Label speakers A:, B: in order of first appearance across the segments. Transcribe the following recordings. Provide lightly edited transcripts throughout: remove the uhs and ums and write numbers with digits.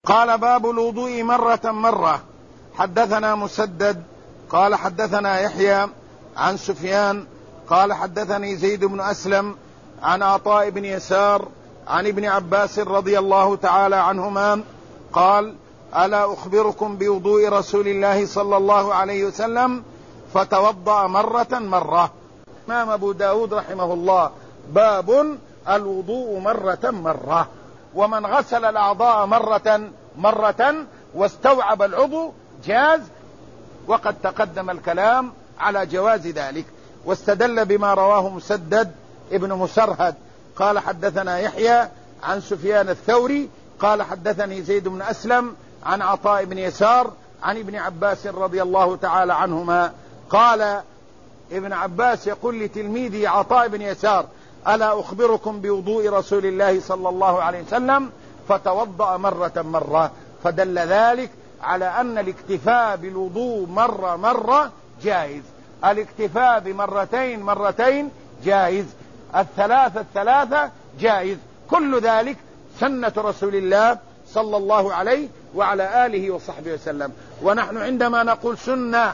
A: قال باب الوضوء مرة مرة. حدثنا مسدد قال حدثنا يحيى عن سفيان قال حدثني زيد بن أسلم عن عطاء بن يسار عن ابن عباس رضي الله تعالى عنهما قال ألا أخبركم بوضوء رسول الله صلى الله عليه وسلم فتوضأ مرة مرة. إمام أبو داود رحمه الله باب الوضوء مرة مرة، ومن غسل الأعضاء مرة واستوعب العضو جاز، وقد تقدم الكلام على جواز ذلك، واستدل بما رواه مسدد ابن مسرهد قال حدثنا يحيى عن سفيان الثوري قال حدثني زيد بن أسلم عن عطاء بن يسار عن ابن عباس رضي الله تعالى عنهما قال ابن عباس يقول لتلميذي عطاء بن يسار ألا أخبركم بوضوء رسول الله صلى الله عليه وسلم فتوضأ مرة مرة، فدل ذلك على أن الاكتفاء بالوضوء مرة جائز، الاكتفاء بمرتين جائز، الثلاثة جائز، كل ذلك سنة رسول الله صلى الله عليه وعلى آله وصحبه وسلم. ونحن عندما نقول سنة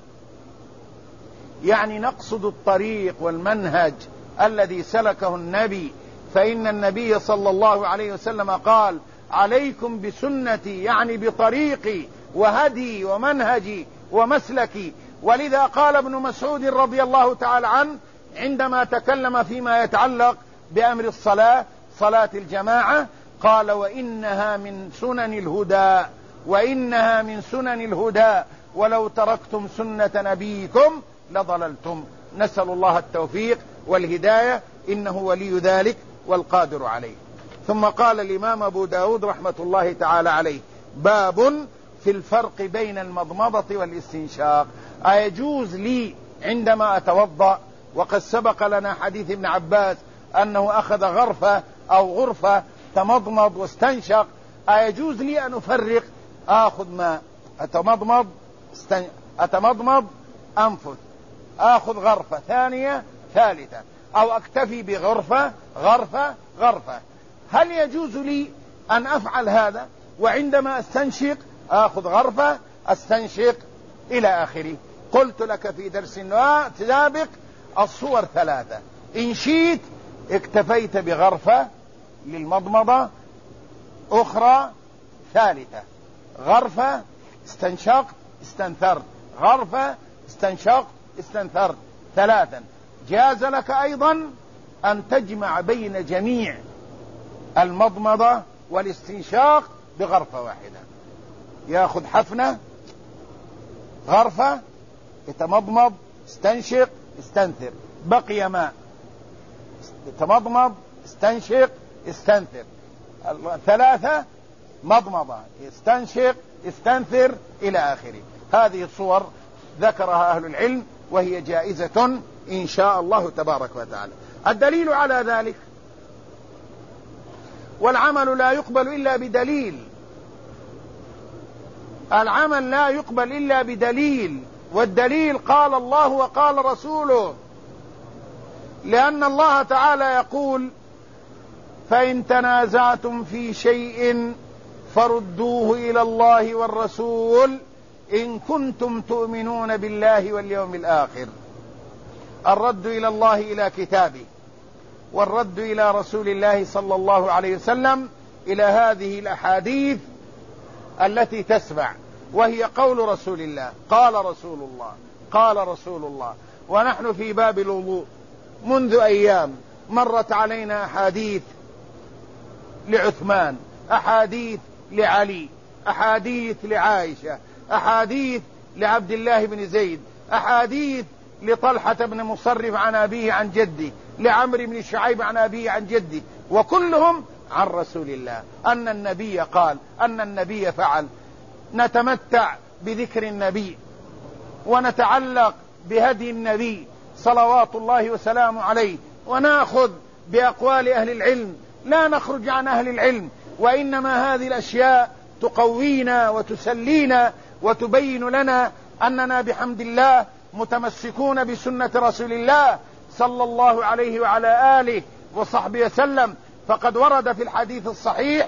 A: يعني نقصد الطريق والمنهج الذي سلكه النبي، فإن النبي صلى الله عليه وسلم قال عليكم بسنتي، يعني بطريقي وهدي ومنهجي ومسلكي. ولذا قال ابن مسعود رضي الله تعالى عنه عندما تكلم فيما يتعلق بأمر الصلاة، صلاة الجماعة، قال وإنها من سنن الهدى ولو تركتم سنة نبيكم لضللتم. نسأل الله التوفيق والهداية، إنه ولي ذلك والقادر عليه. ثم قال الإمام أبو داود رحمة الله تعالى عليه باب في الفرق بين المضمضة والاستنشاق. أيجوز لي عندما أتوضأ، وقد سبق لنا حديث ابن عباس أنه أخذ غرفة أو غرفة تمضمض واستنشق، أيجوز لي أن أفرق، آخذ ماء أتمضمض أنفث، آخذ غرفة ثانية ثالثة، أو أكتفي بغرفة غرفة؟ هل يجوز لي أن أفعل هذا وعندما أستنشق آخذ غرفة أستنشق إلى آخره؟ قلت لك في درس سابق الصور ثلاثة، إن شئت اكتفيت بغرفة للمضمضة، أخرى ثالثة غرفة استنشقت استنثرت، غرفة استنشقت استنثرت، ثلاثا. جاز لك أيضا أن تجمع بين جميع المضمضة والاستنشاق بغرفة واحدة، يأخذ حفنة غرفة يتمضمض استنشق استنثر، بقي ماء يتمضمض استنشق استنثر، ثلاثة مضمضة استنشق استنثر إلى آخره. هذه الصور ذكرها أهل العلم وهي جائزة إن شاء الله تبارك وتعالى. الدليل على ذلك والعمل لا يقبل إلا بدليل، العمل لا يقبل إلا بدليل، والدليل قال الله وقال رسوله، لأن الله تعالى يقول فإن تنازعتم في شيء فردوه إلى الله والرسول إن كنتم تؤمنون بالله واليوم الآخر. الرد إلى الله إلى كتابه، والرد إلى رسول الله صلى الله عليه وسلم إلى هذه الأحاديث التي تسمع، وهي قول رسول الله، قال رسول الله. ونحن في باب الوضوء منذ أيام مرت علينا أحاديث لعثمان، أحاديث لعلي، أحاديث لعائشة، أحاديث لعبد الله بن زيد، أحاديث لطلحة بن مصرف عن أبيه عن جده، لعمرو بن شعيب عن أبيه عن جده، وكلهم عن رسول الله أن النبي قال، أن النبي فعل. نتمتع بذكر النبي ونتعلق بهدي النبي صلوات الله وسلامه عليه، ونأخذ بأقوال أهل العلم، لا نخرج عن أهل العلم، وإنما هذه الأشياء تقوينا وتسلينا وتبين لنا أننا بحمد الله متمسكون بسنة رسول الله صلى الله عليه وعلى آله وصحبه وسلم. فقد ورد في الحديث الصحيح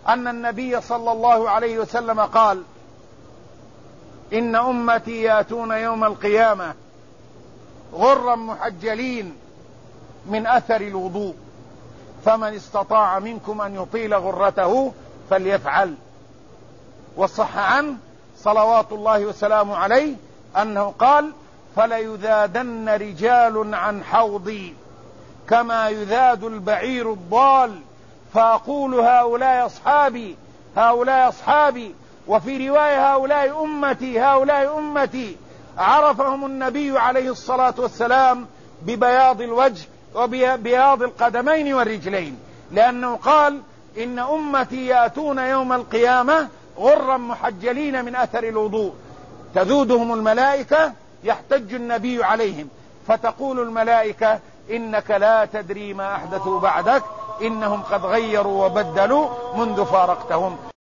A: أن النبي صلى الله عليه وسلم قال: إن أمتي يأتون يوم القيامة غرا محجلين من أثر الوضوء، فمن استطاع منكم أن يطيل غرته فليفعل. وصح عنه صلوات الله وسلامه عليه أنه قال: فليذادن رجال عن حوضي كما يذاد البعير الضال، فأقول هؤلاء أصحابي هؤلاء أصحابي، وفي رواية هؤلاء أمتي هؤلاء أمتي. عرفهم النبي عليه الصلاة والسلام ببياض الوجه وبياض القدمين والرجلين، لأنه قال: إن أمتي يأتون يوم القيامة غرا محجلين من أثر الوضوء، تذودهم الملائكة، يحتج النبي عليهم، فتقول الملائكة: إنك لا تدري ما أحدثوا بعدك، إنهم قد غيروا وبدلوا منذ فارقتهم.